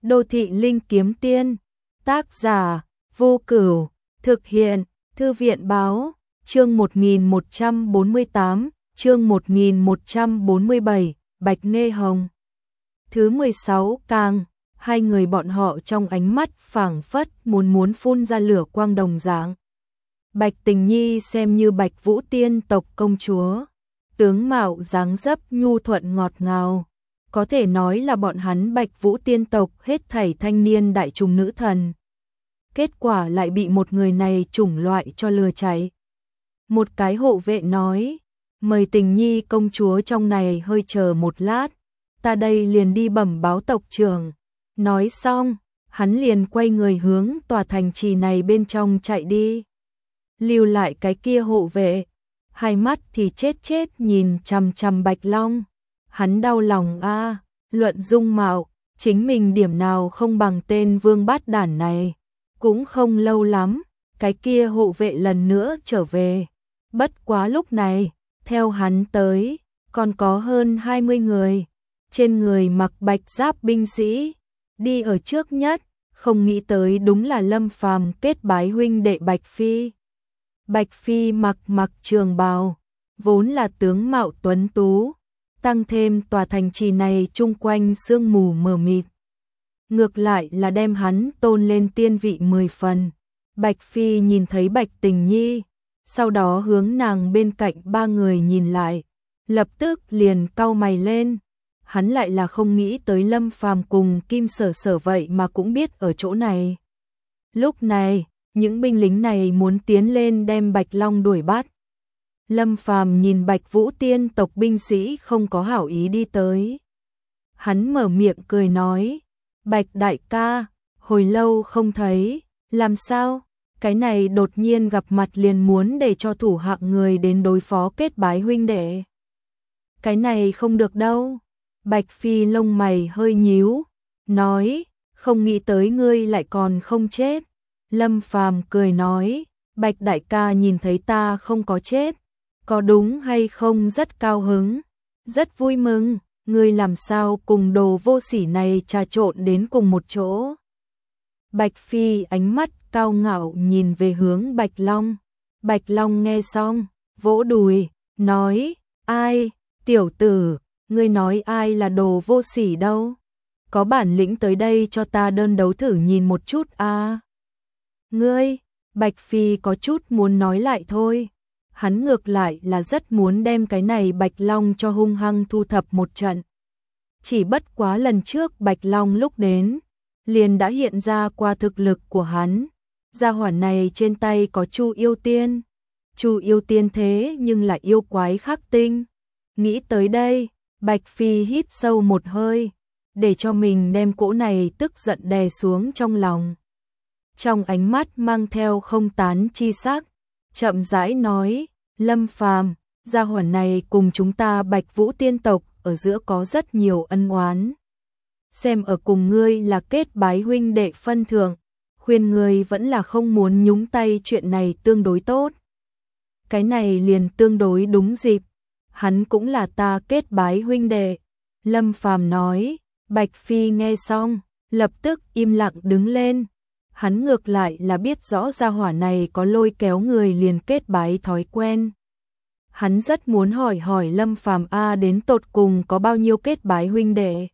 Đô thị linh kiếm tiên, tác giả, Vô Cửu, thực hiện, Thư viện báo, chương 1148, chương 1147, Bạch Nghê Hồng. Thứ 16 càng, hai người bọn họ trong ánh mắt phảng phất muốn phun ra lửa quang đồng dạng. Bạch Tình Nhi xem như Bạch Vũ tiên tộc công chúa, tướng mạo dáng dấp nhu thuận ngọt ngào, có thể nói là bọn hắn Bạch Vũ tiên tộc hết thảy thanh niên đại trùng nữ thần. Kết quả lại bị một người này chủng loại cho lừa chạy. Một cái hộ vệ nói, mời Tình Nhi công chúa trong này hơi chờ một lát, ta đây liền đi bẩm báo tộc trưởng. Nói xong, hắn liền quay người hướng tòa thành trì này bên trong chạy đi. Lưu lại cái kia hộ vệ, hai mắt thì chết nhìn chằm chằm Bạch Long. Hắn đau lòng a, luận dung mạo, chính mình điểm nào không bằng tên vương bát đản này. Cũng không lâu lắm, cái kia hộ vệ lần nữa trở về. Bất quá lúc này, theo hắn tới, còn có hơn 20 người. Trên người mặc bạch giáp binh sĩ, đi ở trước nhất, không nghĩ tới đúng là Lâm Phàm kết bái huynh đệ Bạch Phi. Bạch Phi mặc trường bào, vốn là tướng mạo tuấn tú, tăng thêm tòa thành trì này chung quanh sương mù mờ mịt. Ngược lại là đem hắn tôn lên tiên vị 10 phần. Bạch Phi nhìn thấy Bạch Tình Nhi, sau đó hướng nàng bên cạnh ba người nhìn lại, lập tức liền cau mày lên. Hắn lại là không nghĩ tới Lâm Phàm cùng Kim Sở Sở vậy mà cũng biết ở chỗ này. Lúc này, những binh lính này muốn tiến lên đem Bạch Long đuổi bắt. Lâm Phàm nhìn Bạch Vũ tiên tộc binh sĩ không có hảo ý đi tới. Hắn mở miệng cười nói, Bạch đại ca, hồi lâu không thấy, làm sao? Cái này đột nhiên gặp mặt liền muốn để cho thủ hạ người đến đối phó kết bái huynh đệ. Cái này không được đâu. Bạch Phi lông mày hơi nhíu, nói, không nghĩ tới ngươi lại còn không chết. Lâm Phàm cười nói, Bạch đại ca nhìn thấy ta không có chết, có đúng hay không rất cao hứng, rất vui mừng, ngươi làm sao cùng đồ vô sỉ này trà trộn đến cùng một chỗ. Bạch Phi ánh mắt cao ngạo nhìn về hướng Bạch Long. Bạch Long nghe xong, vỗ đùi, nói, ai, tiểu tử, ngươi nói ai là đồ vô sỉ đâu? Có bản lĩnh tới đây cho ta đơn đấu thử nhìn một chút a. Ngươi, Bạch Phi có chút muốn nói lại thôi. Hắn ngược lại là rất muốn đem cái này Bạch Long cho hung hăng thu thập một trận. Chỉ bất quá lần trước Bạch Long lúc đến, liền đã hiện ra qua thực lực của hắn. Gia hỏa này trên tay có Chu Yêu Tiên. Chu Yêu Tiên thế nhưng là yêu quái khắc tinh. Nghĩ tới đây, Bạch Phi hít sâu một hơi, để cho mình đem cỗ này tức giận đè xuống trong lòng. Trong ánh mắt mang theo không tán chi sắc, chậm rãi nói, Lâm Phàm, gia hỏa này cùng chúng ta Bạch Vũ tiên tộc ở giữa có rất nhiều ân oán. Xem ở cùng ngươi là kết bái huynh đệ phân thượng, khuyên ngươi vẫn là không muốn nhúng tay chuyện này tương đối tốt. Cái này liền tương đối đúng dịp, hắn cũng là ta kết bái huynh đệ. Lâm Phàm nói. Bạch Phi nghe xong, lập tức im lặng đứng lên. Hắn ngược lại là biết rõ gia hỏa này có lôi kéo người liền kết bái thói quen. Hắn rất muốn hỏi Lâm Phàm đến tột cùng có bao nhiêu kết bái huynh đệ.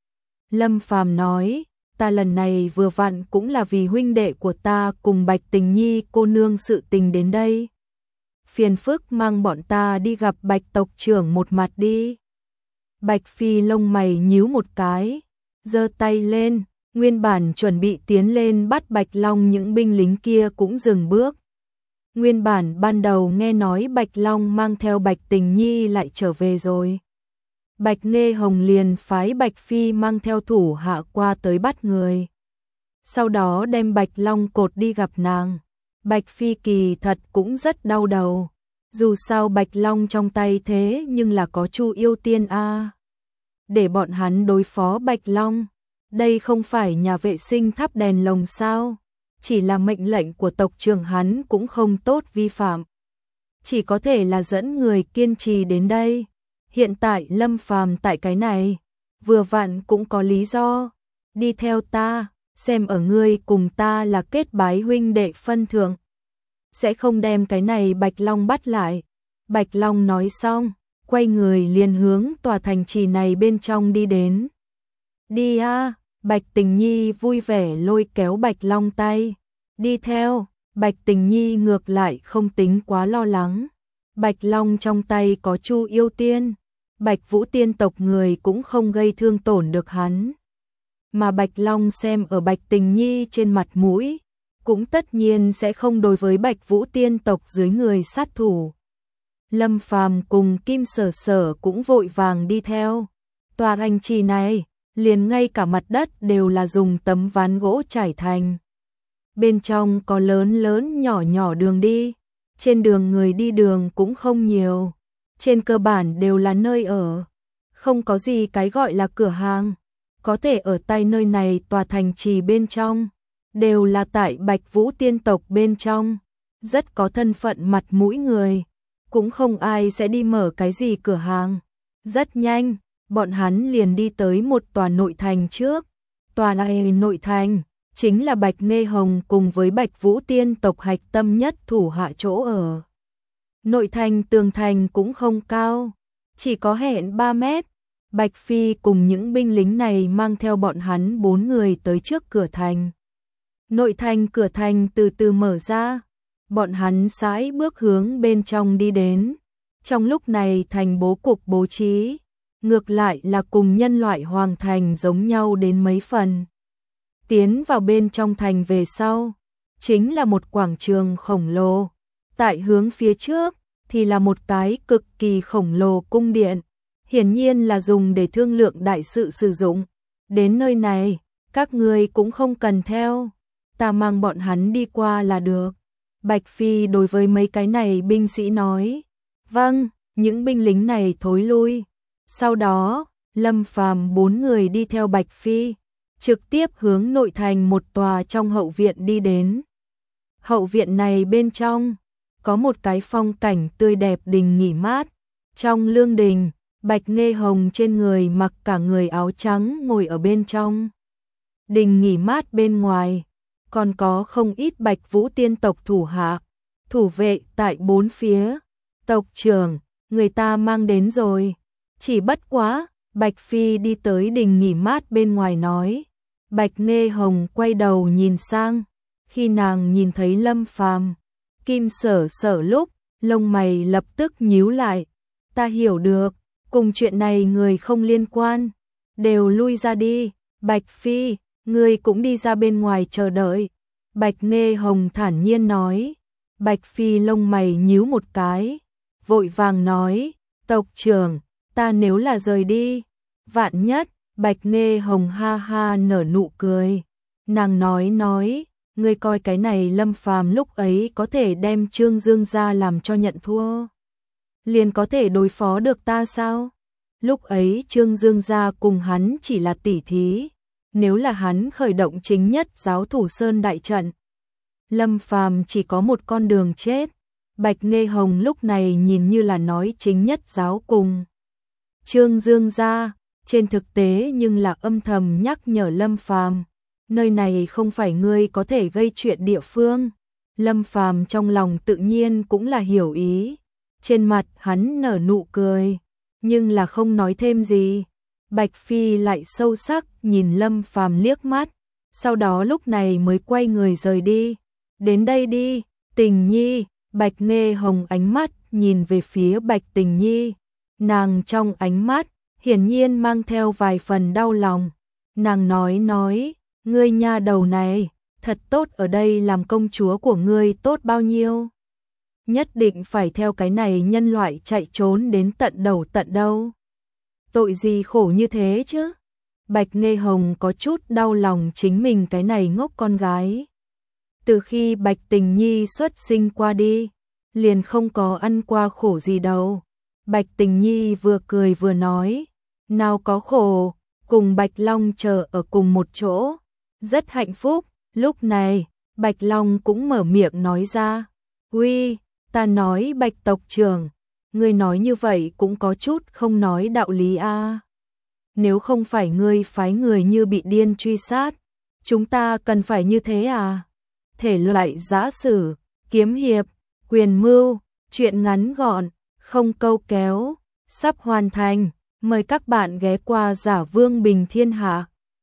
Lâm Phàm nói, ta lần này vừa vặn cũng là vì huynh đệ của ta cùng Bạch Tình Nhi cô nương sự tình đến đây. Phiền phức mang bọn ta đi gặp Bạch tộc trưởng một mặt đi. Bạch Phi lông mày nhíu một cái, giơ tay lên, nguyên bản chuẩn bị tiến lên bắt Bạch Long những binh lính kia cũng dừng bước. Nguyên bản ban đầu nghe nói Bạch Long mang theo Bạch Tình Nhi lại trở về rồi. Bạch Nghê Hồng liền phái Bạch Phi mang theo thủ hạ qua tới bắt người. Sau đó đem Bạch Long cột đi gặp nàng. Bạch Phi kỳ thật cũng rất đau đầu. Dù sao Bạch Long trong tay thế nhưng là có Chu Yêu Tiên a. Để bọn hắn đối phó Bạch Long, đây không phải nhà vệ sinh thắp đèn lồng sao? Chỉ là mệnh lệnh của tộc trưởng hắn cũng không tốt vi phạm. Chỉ có thể là dẫn người kiên trì đến đây. Hiện tại Lâm Phàm tại cái này, vừa vặn cũng có lý do. đi theo ta, xem ở ngươi cùng ta là kết bái huynh đệ phân thượng. Sẽ không đem cái này Bạch Long bắt lại. Bạch Long nói xong, quay người liền hướng tòa thành trì này bên trong đi đến. Đi a, Bạch Tình Nhi vui vẻ lôi kéo Bạch Long tay. Đi theo, Bạch Tình Nhi ngược lại không tính quá lo lắng. Bạch Long trong tay có Chu Yêu Tiên, Bạch Vũ tiên tộc người cũng không gây thương tổn được hắn. Mà Bạch Long xem ở Bạch Tình Nhi trên mặt mũi, cũng tất nhiên sẽ không đối với Bạch Vũ tiên tộc dưới người sát thủ. Lâm Phàm cùng Kim Sở Sở cũng vội vàng đi theo. Tòa thành trì này, liền ngay cả mặt đất đều là dùng tấm ván gỗ trải thành. Bên trong có lớn lớn nhỏ nhỏ đường đi, trên đường người đi đường cũng không nhiều, trên cơ bản đều là nơi ở, không có gì cái gọi là cửa hàng, có thể ở tại nơi này tòa thành trì bên trong, đều là tại Bạch Vũ tiên tộc bên trong, rất có thân phận mặt mũi người, cũng không ai sẽ đi mở cái gì cửa hàng. Rất nhanh, bọn hắn liền đi tới một tòa nội thành trước, tòa này nội thành chính là Bạch Nghê Hồng cùng với Bạch Vũ tiên tộc hạch tâm nhất thủ hạ chỗ ở. Nội thành tường thành cũng không cao, chỉ có hẹn 3 mét. Bạch Phi cùng những binh lính này mang theo bọn hắn 4 người tới trước cửa thành. Nội thành cửa thành từ từ mở ra, bọn hắn sải bước hướng bên trong đi đến. Trong lúc này thành bố cục bố trí, ngược lại là cùng nhân loại hoàng thành giống nhau đến mấy phần. Tiến vào bên trong thành về sau, chính là một quảng trường khổng lồ. Tại hướng phía trước thì là một cái cực kỳ khổng lồ cung điện, hiển nhiên là dùng để thương lượng đại sự sử dụng. Đến nơi này, các ngươi cũng không cần theo, ta mang bọn hắn đi qua là được. Bạch Phi đối với mấy cái này binh sĩ nói. Vâng, những binh lính này thối lui. Sau đó, Lâm Phàm 4 người đi theo Bạch Phi, trực tiếp hướng nội thành một tòa trong hậu viện đi đến. Hậu viện này bên trong, có một cái phong cảnh tươi đẹp đình nghỉ mát. Trong lương đình, Bạch Nghê Hồng trên người mặc cả người áo trắng ngồi ở bên trong. Đình nghỉ mát bên ngoài, còn có không ít Bạch Vũ tiên tộc thủ hạ, thủ vệ tại bốn phía. Tộc trưởng, người ta mang đến rồi. Chỉ bất quá, Bạch Phi đi tới đình nghỉ mát bên ngoài nói. Bạch Nghê Hồng quay đầu nhìn sang, khi nàng nhìn thấy Lâm Phàm, Kim Sở Sở lúc, lông mày lập tức nhíu lại. Ta hiểu được, cùng chuyện này người không liên quan, đều lui ra đi. Bạch Phi, ngươi cũng đi ra bên ngoài chờ đợi. Bạch Nghê Hồng thản nhiên nói. Bạch Phi lông mày nhíu một cái, vội vàng nói, tộc trưởng, ta nếu là rời đi, vạn nhất. Bạch Nghê Hồng ha ha nở nụ cười, nàng nói, ngươi coi cái này Lâm Phàm lúc ấy có thể đem Trương Dương gia làm cho nhận thua, liền có thể đối phó được ta sao? Lúc ấy Trương Dương gia cùng hắn chỉ là tỉ thí, nếu là hắn khởi động chính nhất giáo thủ sơn đại trận, Lâm Phàm chỉ có một con đường chết. Bạch Nghê Hồng lúc này nhìn như là nói chính nhất giáo cùng Trương Dương gia, trên thực tế nhưng là âm thầm nhắc nhở Lâm Phàm, nơi này không phải ngươi có thể gây chuyện địa phương. Lâm Phàm trong lòng tự nhiên cũng là hiểu ý, trên mặt hắn nở nụ cười, nhưng là không nói thêm gì. Bạch Phi lại sâu sắc nhìn Lâm Phàm liếc mắt, sau đó lúc này mới quay người rời đi. Đến đây đi, Tình Nhi. Bạch Nghê Hồng ánh mắt nhìn về phía Bạch Tình Nhi, nàng trong ánh mắt hiển nhiên mang theo vài phần đau lòng. Nàng nói, ngươi nha đầu này, thật tốt ở đây làm công chúa của ngươi tốt bao nhiêu. Nhất định phải theo cái này nhân loại chạy trốn đến tận đầu tận đâu. Tội gì khổ như thế chứ? Bạch Nghê Hồng có chút đau lòng chính mình cái này ngốc con gái. Từ khi Bạch Tình Nhi xuất sinh qua đi, liền không có ăn qua khổ gì đâu. Bạch Tình Nhi vừa cười vừa nói, nào có khổ, cùng Bạch Long chờ ở cùng một chỗ, rất hạnh phúc. Lúc này, Bạch Long cũng mở miệng nói ra, uy, ta nói Bạch tộc trưởng, ngươi nói như vậy cũng có chút không nói đạo lý a. nếu không phải ngươi phái người như bị điên truy sát, chúng ta cần phải như thế à? Thể loại giã sử, kiếm hiệp, quyền mưu, truyện ngắn gọn, không câu kéo, sắp hoàn thành. Mời các bạn ghé qua Giả Vương Bình Thiên Hạ.